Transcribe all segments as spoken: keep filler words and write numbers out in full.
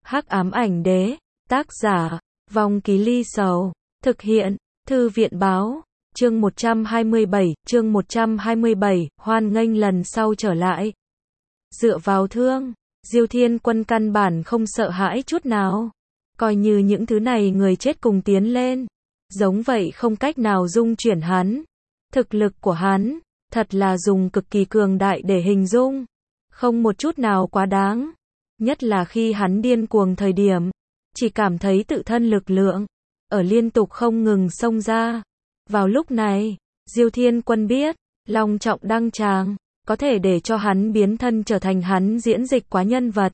Hắc ám ảnh đế, tác giả, Vong Ký Ly Sầu, thực hiện, Thư viện báo, chương một trăm hai mươi bảy, chương một trăm hai mươi bảy, hoan nghênh lần sau trở lại. Dựa vào thương, Diêu Thiên Quân căn bản không sợ hãi chút nào, coi như những thứ này người chết cùng tiến lên, giống vậy không cách nào dung chuyển hắn. Thực lực của hắn, thật là dùng cực kỳ cường đại để hình dung, không một chút nào quá đáng. Nhất là khi hắn điên cuồng thời điểm, chỉ cảm thấy tự thân lực lượng ở liên tục không ngừng xông ra. Vào lúc này, Diêu Thiên Quân biết, long trọng đăng tràng, có thể để cho hắn biến thân trở thành hắn diễn dịch quá nhân vật,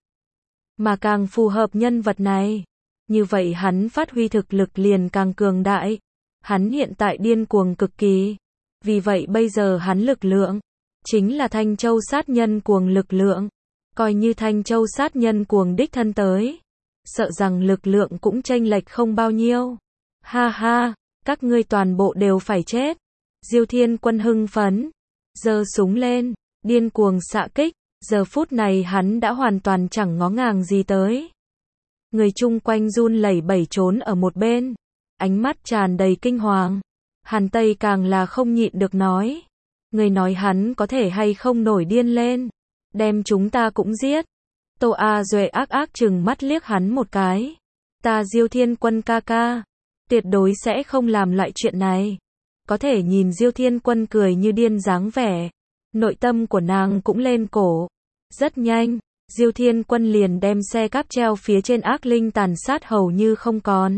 mà càng phù hợp nhân vật này, như vậy hắn phát huy thực lực liền càng cường đại. Hắn hiện tại điên cuồng cực kỳ, vì vậy bây giờ hắn lực lượng chính là Thanh Châu sát nhân cuồng lực lượng. Coi như Thanh Châu sát nhân cuồng đích thân tới, sợ rằng lực lượng cũng chênh lệch không bao nhiêu. Ha ha, các ngươi toàn bộ đều phải chết. Diêu Thiên Quân hưng phấn, giơ súng lên, điên cuồng xạ kích. Giờ phút này hắn đã hoàn toàn chẳng ngó ngàng gì tới. Người chung quanh run lẩy bẩy trốn ở một bên, ánh mắt tràn đầy kinh hoàng. Hàn Tây càng là không nhịn được nói, người nói hắn có thể hay không nổi điên lên, đem chúng ta cũng giết. Tô A Duệ ác ác chừng mắt liếc hắn một cái. Ta Diêu Thiên Quân ca ca, tuyệt đối sẽ không làm loại chuyện này. Có thể nhìn Diêu Thiên Quân cười như điên dáng vẻ, nội tâm của nàng cũng lên cổ. Rất nhanh, Diêu Thiên Quân liền đem xe cáp treo phía trên ác linh tàn sát hầu như không còn.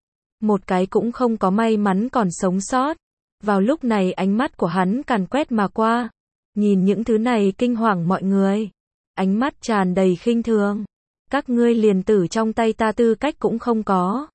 Một cái cũng không có may mắn còn sống sót. Vào lúc này ánh mắt của hắn càn quét mà qua, nhìn những thứ này kinh hoàng mọi người, ánh mắt tràn đầy khinh thường. Các ngươi liền tử trong tay ta tư cách cũng không có.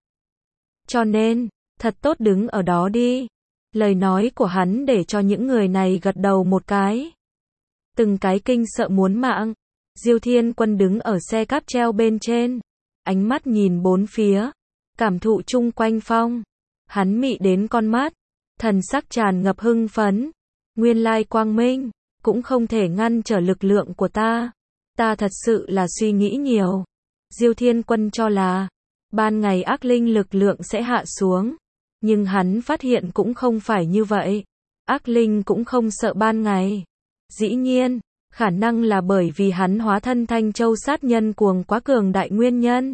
Cho nên, thật tốt đứng ở đó đi. Lời nói của hắn để cho những người này gật đầu một cái. Từng cái kinh sợ muốn mạng. Diêu Thiên Quân đứng ở xe cáp treo bên trên, ánh mắt nhìn bốn phía, cảm thụ chung quanh phong. Hắn mị đến con mắt, thần sắc tràn ngập hưng phấn. Nguyên lai quang minh cũng không thể ngăn trở lực lượng của ta. Ta thật sự là suy nghĩ nhiều. Diêu Thiên Quân cho là ban ngày ác linh lực lượng sẽ hạ xuống, nhưng hắn phát hiện cũng không phải như vậy. Ác linh cũng không sợ ban ngày. Dĩ nhiên, khả năng là bởi vì hắn hóa thân Thanh Châu sát nhân cuồng quá cường đại nguyên nhân.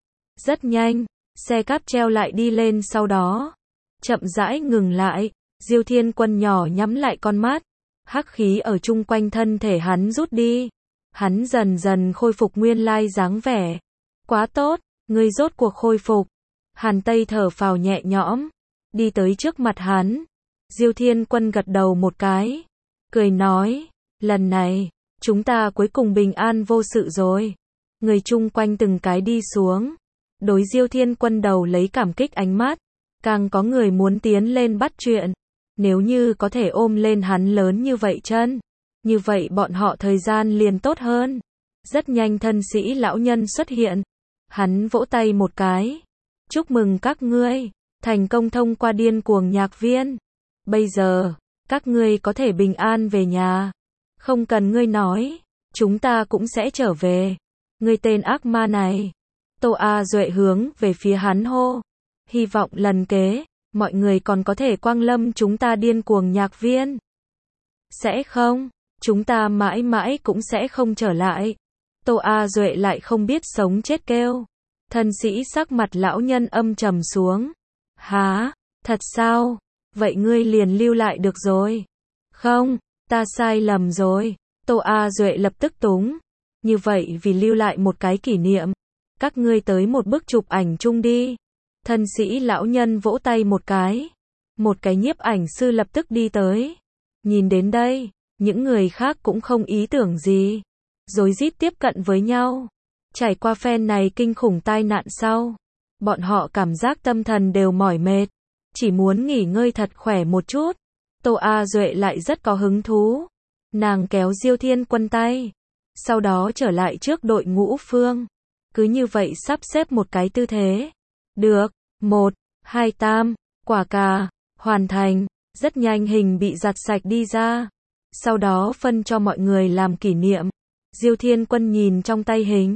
Rất nhanh, xe cáp treo lại đi lên, sau đó chậm rãi ngừng lại. Diêu Thiên Quân nhỏ nhắm lại con mắt, hắc khí ở chung quanh thân thể hắn rút đi. Hắn dần dần khôi phục nguyên lai dáng vẻ. Quá tốt, ngươi rốt cuộc khôi phục. Hàn Tây thở phào nhẹ nhõm, đi tới trước mặt hắn. Diêu Thiên Quân gật đầu một cái, cười nói, lần này, chúng ta cuối cùng bình an vô sự rồi. Người chung quanh từng cái đi xuống, đối Diêu Thiên Quân đầu lấy cảm kích ánh mắt. Càng có người muốn tiến lên bắt chuyện. Nếu như có thể ôm lên hắn lớn như vậy chân, như vậy bọn họ thời gian liền tốt hơn. Rất nhanh thân sĩ lão nhân xuất hiện. Hắn vỗ tay một cái. Chúc mừng các ngươi, thành công thông qua điên cuồng nhạc viên. Bây giờ, các ngươi có thể bình an về nhà. Không cần ngươi nói, chúng ta cũng sẽ trở về. Ngươi tên ác ma này. Tô A Duệ hướng về phía hắn hô. Hy vọng lần kế, mọi người còn có thể quang lâm chúng ta điên cuồng nhạc viên. Sẽ không, chúng ta mãi mãi cũng sẽ không trở lại. Tô A Duệ lại không biết sống chết kêu. Thân sĩ sắc mặt lão nhân âm trầm xuống. Hả, thật sao? Vậy ngươi liền lưu lại được rồi. Không, ta sai lầm rồi. Tô A Duệ lập tức túng. Như vậy vì lưu lại một cái kỷ niệm, các ngươi tới một bức chụp ảnh chung đi. Thân sĩ lão nhân vỗ tay một cái. Một cái nhiếp ảnh sư lập tức đi tới. Nhìn đến đây, những người khác cũng không ý tưởng gì, rối rít tiếp cận với nhau. Trải qua phen này kinh khủng tai nạn sau, bọn họ cảm giác tâm thần đều mỏi mệt, chỉ muốn nghỉ ngơi thật khỏe một chút. Tô A Duệ lại rất có hứng thú. Nàng kéo Diêu Thiên Quân tay, sau đó trở lại trước đội ngũ phương. Cứ như vậy sắp xếp một cái tư thế. Được, một, hai, tam, quả cà, hoàn thành. Rất nhanh hình bị giặt sạch đi ra, sau đó phân cho mọi người làm kỷ niệm. Diêu Thiên Quân nhìn trong tay hình,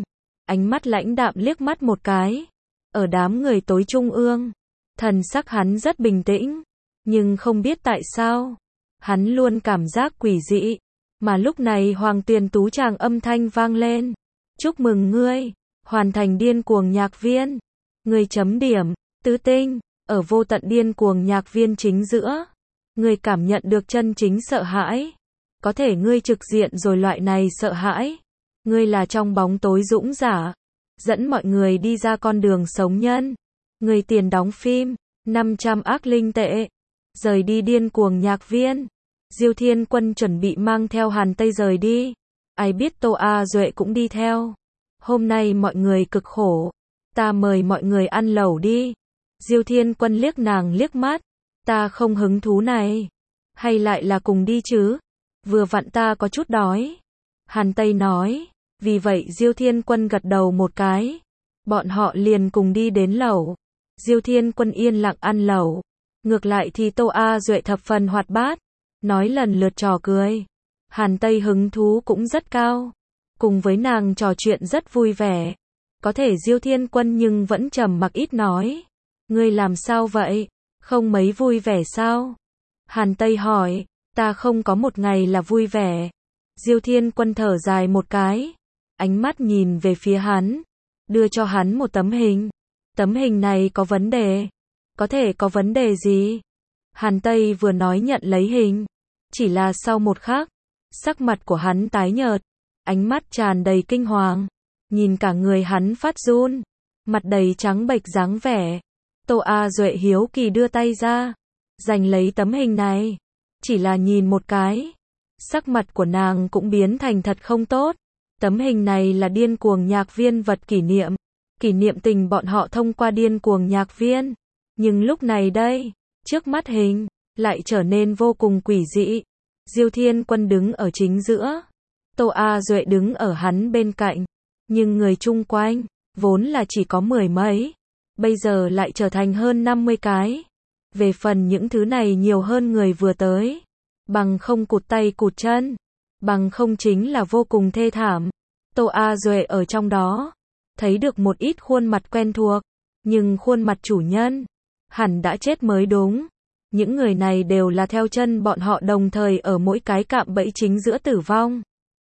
ánh mắt lãnh đạm liếc mắt một cái. Ở đám người tối trung ương, thần sắc hắn rất bình tĩnh, nhưng không biết tại sao, hắn luôn cảm giác quỷ dị. Mà lúc này Hoàng Tuyền Tú chàng âm thanh vang lên. Chúc mừng ngươi, hoàn thành điên cuồng nhạc viên. Ngươi chấm điểm, tứ tinh, ở vô tận điên cuồng nhạc viên chính giữa. Ngươi cảm nhận được chân chính sợ hãi. Có thể ngươi trực diện rồi loại này sợ hãi. Ngươi là trong bóng tối dũng giả, dẫn mọi người đi ra con đường sống nhân. Ngươi tiền đóng phim, năm trăm ác linh tệ. Rời đi điên cuồng nhạc viên. Diêu Thiên Quân chuẩn bị mang theo Hàn Tây rời đi. Ai biết Tô A Duệ cũng đi theo. Hôm nay mọi người cực khổ. Ta mời mọi người ăn lẩu đi. Diêu Thiên Quân liếc nàng liếc mắt. Ta không hứng thú này. Hay lại là cùng đi chứ? Vừa vặn ta có chút đói. Hàn Tây nói. Vì vậy Diêu Thiên Quân gật đầu một cái. Bọn họ liền cùng đi đến lẩu. Diêu Thiên Quân yên lặng ăn lẩu. Ngược lại thì Tô A Duệ thập phần hoạt bát. Nói lần lượt trò cười. Hàn Tây hứng thú cũng rất cao. Cùng với nàng trò chuyện rất vui vẻ. Có thể Diêu Thiên Quân nhưng vẫn trầm mặc ít nói. Ngươi làm sao vậy? Không mấy vui vẻ sao? Hàn Tây hỏi. Ta không có một ngày là vui vẻ. Diêu Thiên Quân thở dài một cái. Ánh mắt nhìn về phía hắn. Đưa cho hắn một tấm hình. Tấm hình này có vấn đề. Có thể có vấn đề gì? Hàn Tây vừa nói nhận lấy hình. Chỉ là sau một khắc, sắc mặt của hắn tái nhợt, ánh mắt tràn đầy kinh hoàng, nhìn cả người hắn phát run, mặt đầy trắng bệch dáng vẻ. Tô A Duệ hiếu kỳ đưa tay ra, giành lấy tấm hình này, chỉ là nhìn một cái, sắc mặt của nàng cũng biến thành thật không tốt. Tấm hình này là điên cuồng nhạc viên vật kỷ niệm, kỷ niệm tình bọn họ thông qua điên cuồng nhạc viên. Nhưng lúc này đây, trước mắt hình lại trở nên vô cùng quỷ dị. Diêu Thiên Quân đứng ở chính giữa, Tô A Duệ đứng ở hắn bên cạnh, nhưng người chung quanh vốn là chỉ có mười mấy, bây giờ lại trở thành hơn năm mươi cái. Về phần những thứ này nhiều hơn người vừa tới, bằng không cụt tay cụt chân, bằng không chính là vô cùng thê thảm. Tô A Duệ ở trong đó, thấy được một ít khuôn mặt quen thuộc, nhưng khuôn mặt chủ nhân hẳn đã chết mới đúng. Những người này đều là theo chân bọn họ đồng thời ở mỗi cái cạm bẫy chính giữa tử vong.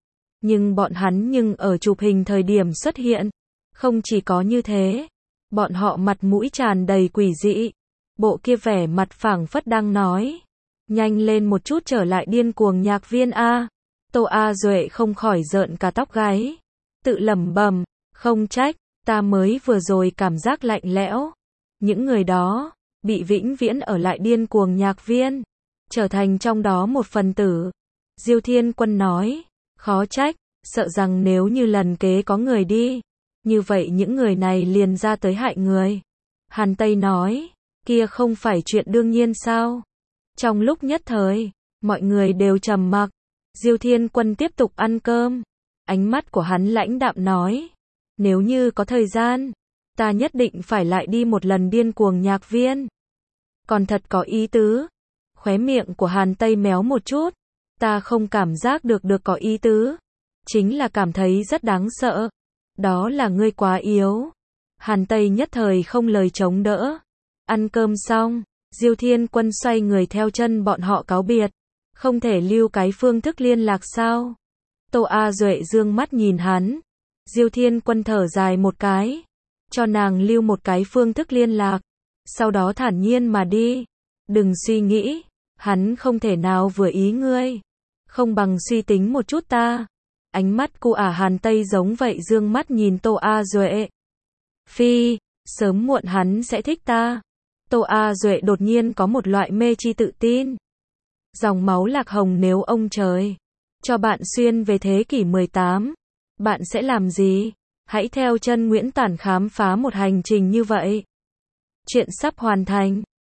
Nhưng bọn hắn nhưng ở chụp hình thời điểm xuất hiện. Không chỉ có như thế, bọn họ mặt mũi tràn đầy quỷ dị. Bộ kia vẻ mặt phảng phất đang nói. Nhanh lên một chút trở lại điên cuồng nhạc viên A. Tô A Duệ không khỏi rợn cả tóc gáy. Tự lẩm bẩm, không trách, ta mới vừa rồi cảm giác lạnh lẽo. Những người đó bị vĩnh viễn ở lại điên cuồng nhạc viên, trở thành trong đó một phần tử. Diêu Thiên Quân nói, khó trách, sợ rằng nếu như lần kế có người đi, như vậy những người này liền ra tới hại người. Hàn Tây nói, kia không phải chuyện đương nhiên sao? Trong lúc nhất thời, mọi người đều trầm mặc. Diêu Thiên Quân tiếp tục ăn cơm. Ánh mắt của hắn lãnh đạm nói, nếu như có thời gian, ta nhất định phải lại đi một lần điên cuồng nhạc viên. Còn thật có ý tứ. Khóe miệng của Hàn Tây méo một chút. Ta không cảm giác được được có ý tứ. Chính là cảm thấy rất đáng sợ. Đó là ngươi quá yếu. Hàn Tây nhất thời không lời chống đỡ. Ăn cơm xong, Diêu Thiên Quân xoay người theo chân bọn họ cáo biệt. Không thể lưu cái phương thức liên lạc sao? Tô A Duệ dương mắt nhìn hắn. Diêu Thiên Quân thở dài một cái. Cho nàng lưu một cái phương thức liên lạc. Sau đó thản nhiên mà đi. Đừng suy nghĩ. Hắn không thể nào vừa ý ngươi. Không bằng suy tính một chút ta. Ánh mắt cụ ả Hàn Tây giống vậy dương mắt nhìn Tô A Duệ. Phi, sớm muộn hắn sẽ thích ta. Tô A Duệ đột nhiên có một loại mê chi tự tin. Dòng máu lạc hồng nếu ông trời cho bạn xuyên về thế kỷ mười tám, bạn sẽ làm gì? Hãy theo chân Nguyễn Tản khám phá một hành trình như vậy. Chuyện sắp hoàn thành.